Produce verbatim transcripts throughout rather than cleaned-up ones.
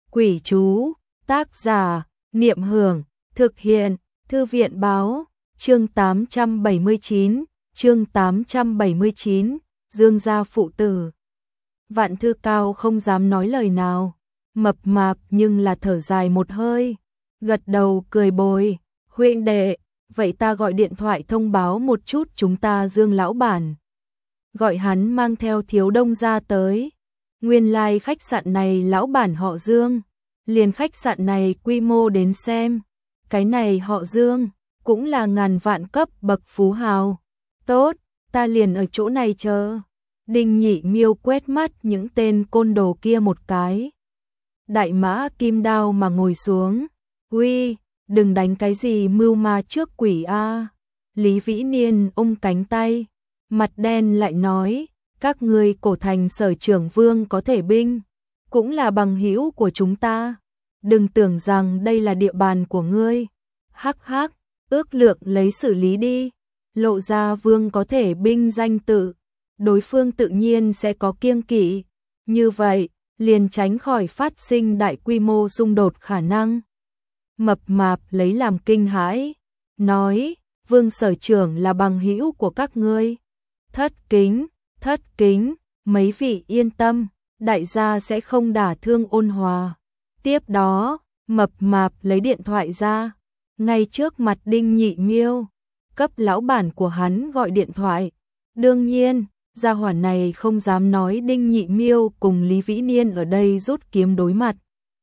Quỷ chú, tác giả, Niệm Hưởng, thực hiện, Thư viện báo, chương tám trăm bảy mươi chín, chương tám trăm bảy mươi chín, Dương gia phụ tử. Vạn Thư Cao không dám nói lời nào, mập mạp nhưng là thở dài một hơi, gật đầu cười bồi, huynh đệ, vậy ta gọi điện thoại thông báo một chút chúng ta Dương lão bản. Gọi hắn mang theo Thiếu Đông gia tới. Nguyên lai like khách sạn này lão bản họ Dương, liền khách sạn này quy mô đến xem, cái này họ Dương cũng là ngàn vạn cấp bậc phú hào. Tốt, ta liền ở chỗ này chờ. Đinh Nhị Miêu quét mắt những tên côn đồ kia một cái. Đại mã kim đao mà ngồi xuống. Uy, đừng đánh cái gì mưu ma trước quỷ a. Lý Vĩ Niên ôm cánh tay, mặt đen lại nói, các ngươi Cổ Thành Sở trưởng Vương có thể binh, cũng là bằng hữu của chúng ta. Đừng tưởng rằng đây là địa bàn của ngươi. Hắc hắc, ước lượng lấy xử lý đi. Lộ ra Vương có thể binh danh tự, đối phương tự nhiên sẽ có kiêng kỵ. Như vậy, liền tránh khỏi phát sinh đại quy mô xung đột khả năng. Mập mạp lấy làm kinh hãi, nói, Vương Sở trưởng là bằng hữu của các ngươi. Thất kính, thất kính, mấy vị yên tâm, đại gia sẽ không đả thương ôn hòa. Tiếp đó, mập mạp lấy điện thoại ra, ngay trước mặt Đinh Nhị Miêu, cấp lão bản của hắn gọi điện thoại. Đương nhiên, gia hỏa này không dám nói Đinh Nhị Miêu cùng Lý Vĩ Niên ở đây rút kiếm đối mặt.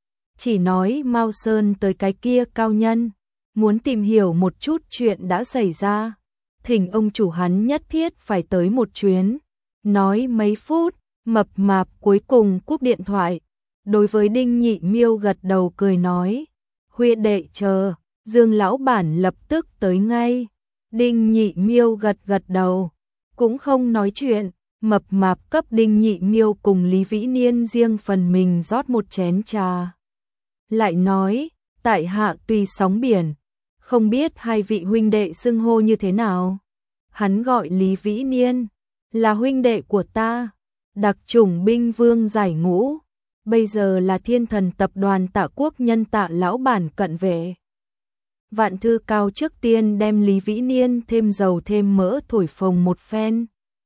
Chỉ nói Mao Sơn tới cái kia cao nhân, muốn tìm hiểu một chút chuyện đã xảy ra. Thỉnh ông chủ hắn nhất thiết phải tới một chuyến. Nói mấy phút, mập mạp cuối cùng cúp điện thoại. Đối với Đinh Nhị Miêu gật đầu cười nói, huynh đệ chờ, Dương lão bản lập tức tới ngay. Đinh Nhị Miêu gật gật đầu, cũng không nói chuyện. Mập mạp cấp Đinh Nhị Miêu cùng Lý Vĩ Niên riêng phần mình rót một chén trà. Lại nói, tại hạ tùy sóng biển, không biết hai vị huynh đệ xưng hô như thế nào. Hắn gọi Lý Vĩ Niên, là huynh đệ của ta, đặc chủng binh vương giải ngũ, bây giờ là Thiên Thần tập đoàn Tạ Quốc nhân Tạ lão bản cận vệ. Vạn Thư Cao trước tiên đem Lý Vĩ Niên thêm dầu thêm mỡ thổi phồng một phen.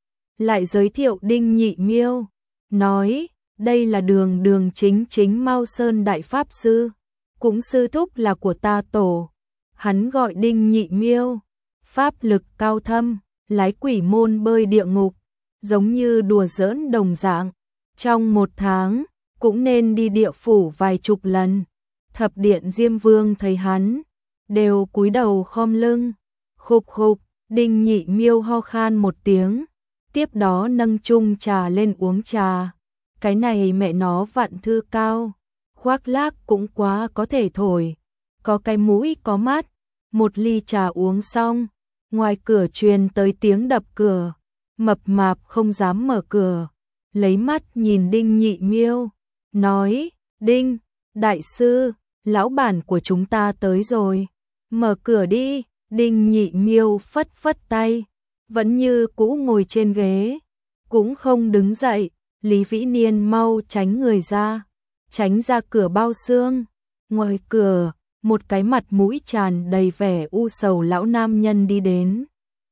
Lại giới thiệu Đinh Nhị Miêu, nói, đây là đường đường chính chính Mao Sơn Đại Pháp Sư, cũng sư thúc là của ta tổ. Hắn gọi Đinh Nhị Miêu, pháp lực cao thâm, lái quỷ môn bơi địa ngục, giống như đùa giỡn đồng dạng. Trong một tháng, cũng nên đi địa phủ vài chục lần. Thập điện Diêm Vương thấy hắn, đều cúi đầu khom lưng. Khục khục, Đinh Nhị Miêu ho khan một tiếng, tiếp đó nâng chung trà lên uống trà. Cái này mẹ nó Vạn Thư Cao, khoác lác cũng quá có thể thổi, có cái mũi có mắt. Một ly trà uống xong, ngoài cửa truyền tới tiếng đập cửa. Mập mạp không dám mở cửa, lấy mắt nhìn Đinh Nhị Miêu, nói, Đinh, đại sư, lão bản của chúng ta tới rồi, mở cửa đi. Đinh Nhị Miêu phất phất tay, vẫn như cũ ngồi trên ghế, cũng không đứng dậy. Lý Vĩ Niên mau tránh người ra, tránh ra cửa bao xương. Ngoài cửa, một cái mặt mũi tràn đầy vẻ u sầu lão nam nhân đi đến.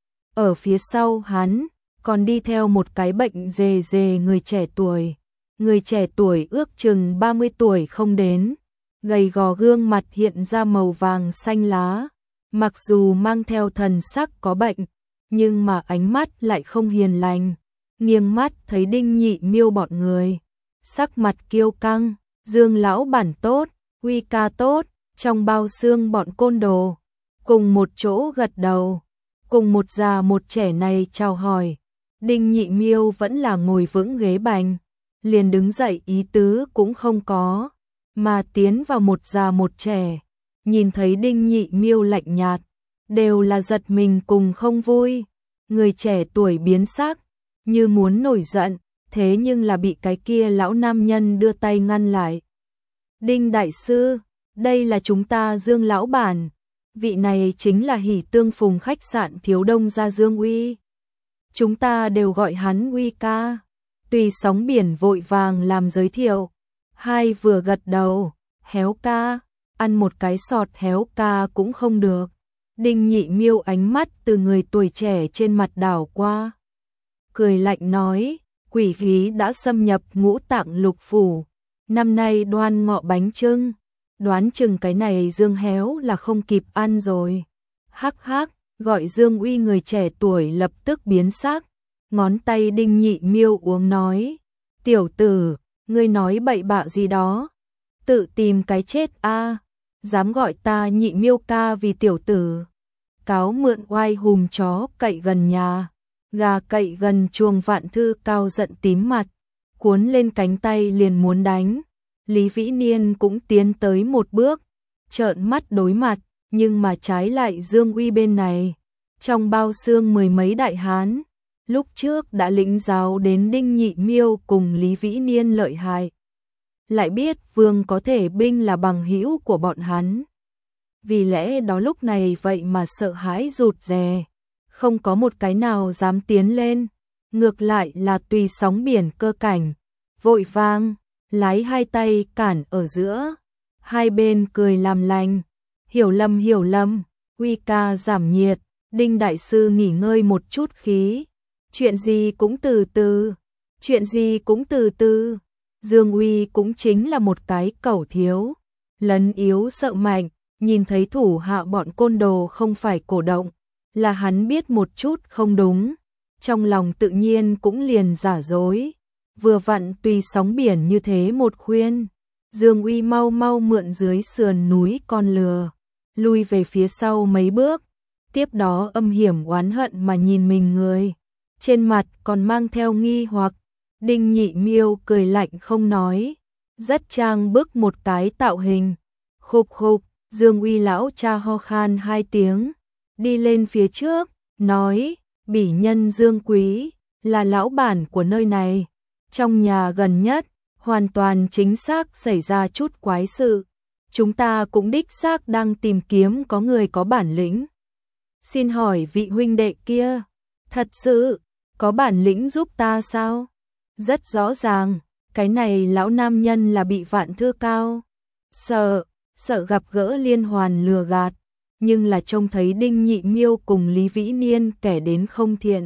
Ở phía sau hắn, còn đi theo một cái bệnh rề rề người trẻ tuổi. Người trẻ tuổi ước chừng ba mươi tuổi không đến, gầy gò gương mặt hiện ra màu vàng xanh lá. Mặc dù mang theo thần sắc có bệnh, nhưng mà ánh mắt lại không hiền lành. Nghiêng mắt thấy Đinh Nhị Miêu bọn người, sắc mặt kiêu căng, Dương lão bản tốt, Huy ca tốt. Trong bao xương bọn côn đồ, cùng một chỗ gật đầu, cùng một già một trẻ này chào hỏi. Đinh Nhị Miêu vẫn là ngồi vững ghế bành, liền đứng dậy ý tứ cũng không có, mà tiến vào một già một trẻ. Nhìn thấy Đinh Nhị Miêu lạnh nhạt, đều là giật mình cùng không vui. Người trẻ tuổi biến sắc, như muốn nổi giận, thế nhưng là bị cái kia lão nam nhân đưa tay ngăn lại. Đinh đại sư, đây là chúng ta Dương lão bản, vị này chính là Hỉ Tương Phùng khách sạn Thiếu Đông gia Dương Uy. Chúng ta đều gọi hắn Uy ca. Tùy sóng biển vội vàng làm giới thiệu, hai vừa gật đầu, héo ca, ăn một cái sọt héo ca cũng không được. Đinh Nhị Miêu ánh mắt từ người tuổi trẻ trên mặt đảo qua. Cười lạnh nói, quỷ khí đã xâm nhập ngũ tạng lục phủ. Năm nay đoan ngọ bánh chưng, đoán chừng cái này dương héo là không kịp ăn rồi. Hắc hắc, gọi Dương Uy người trẻ tuổi lập tức biến sắc. Ngón tay Đinh Nhị Miêu uống nói, tiểu tử, ngươi nói bậy bạ gì đó. Tự tìm cái chết a, dám gọi ta Nhị Miêu ca vì tiểu tử. Cáo mượn oai hùm chó cậy gần nhà, gà cậy gần chuồng Vạn Thư Cao giận tím mặt, cuốn lên cánh tay liền muốn đánh. Lý Vĩ Niên cũng tiến tới một bước, trợn mắt đối mặt, nhưng mà trái lại Dương Uy bên này, trong bao xương mười mấy đại hán, lúc trước đã lĩnh giáo đến Đinh Nhị Miêu cùng Lý Vĩ Niên lợi hại. Lại biết Vương có thể binh là bằng hữu của bọn hắn. Vì lẽ đó lúc này vậy mà sợ hãi rụt rè, không có một cái nào dám tiến lên, ngược lại là tùy sóng biển cơ cảnh, vội vang, lái hai tay cản ở giữa, hai bên cười làm lành, hiểu lầm hiểu lầm, Uy ca giảm nhiệt, Đinh đại sư nghỉ ngơi một chút khí, chuyện gì cũng từ từ, chuyện gì cũng từ từ. Dương Uy cũng chính là một cái cẩu thiếu, lấn yếu sợ mạnh, nhìn thấy thủ hạ bọn côn đồ không phải cổ động, là hắn biết một chút không đúng, trong lòng tự nhiên cũng liền giả dối, vừa vặn tùy sóng biển như thế một khuyên, Dương Uy mau mau mượn dưới sườn núi con lừa, lui về phía sau mấy bước, tiếp đó âm hiểm oán hận mà nhìn mình người, trên mặt còn mang theo nghi hoặc. Đinh Nhị Miêu cười lạnh không nói, rất trang bức một cái tạo hình. Khục khục, Dương Uy lão cha ho khan hai tiếng, đi lên phía trước, nói, bỉ nhân Dương Quý, là lão bản của nơi này. Trong nhà gần nhất, hoàn toàn chính xác xảy ra chút quái sự. Chúng ta cũng đích xác đang tìm kiếm có người có bản lĩnh. Xin hỏi vị huynh đệ kia, thật sự, có bản lĩnh giúp ta sao? Rất rõ ràng, cái này lão nam nhân là bị Vạn Thư Cao sợ, sợ gặp gỡ liên hoàn lừa gạt, nhưng là trông thấy Đinh Nhị Miêu cùng Lý Vĩ Niên kẻ đến không thiện.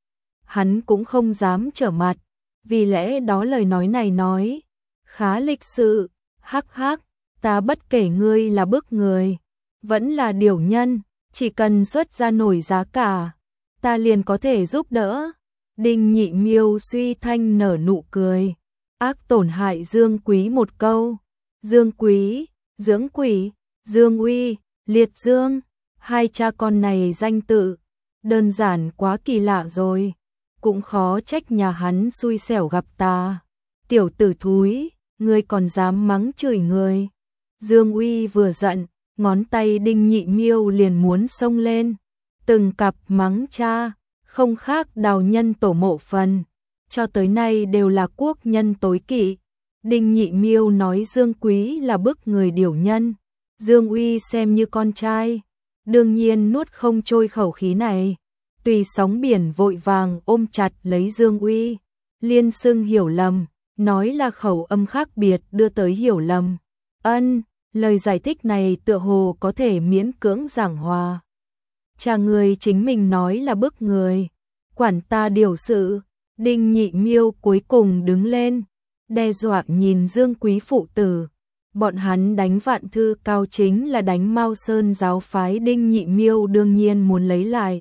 Hắn cũng không dám trở mặt, vì lẽ đó lời nói này nói, khá lịch sự, hắc hắc, ta bất kể ngươi là bức người, vẫn là điểu nhân, chỉ cần xuất ra nổi giá cả, ta liền có thể giúp đỡ. Đinh Nhị Miêu suy thanh nở nụ cười, ác tổn hại Dương Quý một câu. Dương Quý, dưỡng quỷ, Dương Uy, liệt dương, hai cha con này danh tự, đơn giản quá kỳ lạ rồi, cũng khó trách nhà hắn xui xẻo gặp ta. Tiểu tử thúi, ngươi còn dám mắng chửi người. Dương Uy vừa giận, ngón tay Đinh Nhị Miêu liền muốn xông lên, từng cặp mắng cha. Không khác đào nhân tổ mộ phần, cho tới nay đều là quốc nhân tối kỵ. Đinh Nhị Miêu nói Dương Quý là bức người điểu nhân, Dương Uy xem như con trai, đương nhiên nuốt không trôi khẩu khí này. Tùy sóng biển vội vàng ôm chặt lấy Dương Uy, liên xưng hiểu lầm, nói là khẩu âm khác biệt đưa tới hiểu lầm. Ân, lời giải thích này tựa hồ có thể miễn cưỡng giảng hòa. Cha người chính mình nói là bức người, quản ta điều sự. Đinh Nhị Miêu cuối cùng đứng lên, đe dọa nhìn Dương Quý phụ tử. Bọn hắn đánh Vạn Thư Cao chính là đánh Mao Sơn giáo phái, Đinh Nhị Miêu đương nhiên muốn lấy lại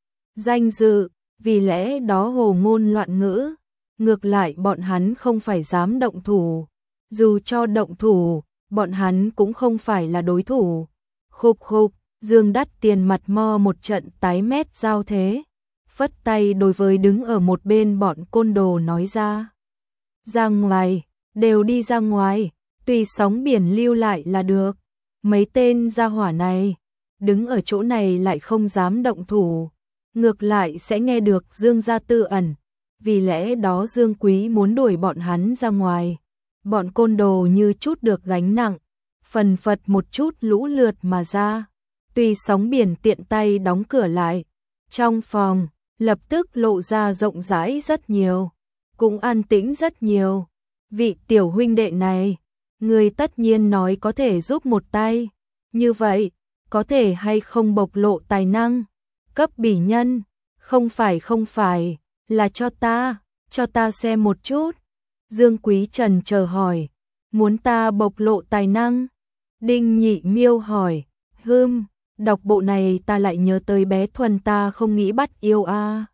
danh dự, vì lẽ đó hồ ngôn loạn ngữ. Ngược lại bọn hắn không phải dám động thủ, dù cho động thủ, bọn hắn cũng không phải là đối thủ. Khục khục, Dương Đắt Tiền mặt mo một trận tái mét giao thế, phất tay đối với đứng ở một bên bọn côn đồ nói ra. Ra ngoài, đều đi ra ngoài, tùy sóng biển lưu lại là được. Mấy tên gia hỏa này, đứng ở chỗ này lại không dám động thủ, ngược lại sẽ nghe được Dương gia tư ẩn, vì lẽ đó Dương Quý muốn đuổi bọn hắn ra ngoài. Bọn côn đồ như chút được gánh nặng, phần phật một chút lũ lượt mà ra. Tùy sóng biển tiện tay đóng cửa lại, trong phòng lập tức lộ ra rộng rãi rất nhiều, cũng an tĩnh rất nhiều. Vị tiểu huynh đệ này, Người tất nhiên nói có thể giúp một tay. Như vậy, có thể hay không bộc lộ tài năng? Cấp bỉ nhân, không phải không phải, là cho ta, cho ta xem một chút. Dương Quý Trần chờ hỏi, muốn ta bộc lộ tài năng? Đinh Nhị Miêu hỏi, hừm, đọc bộ này ta lại nhớ tới bé Thuần ta không nghĩ bắt yêu a. À.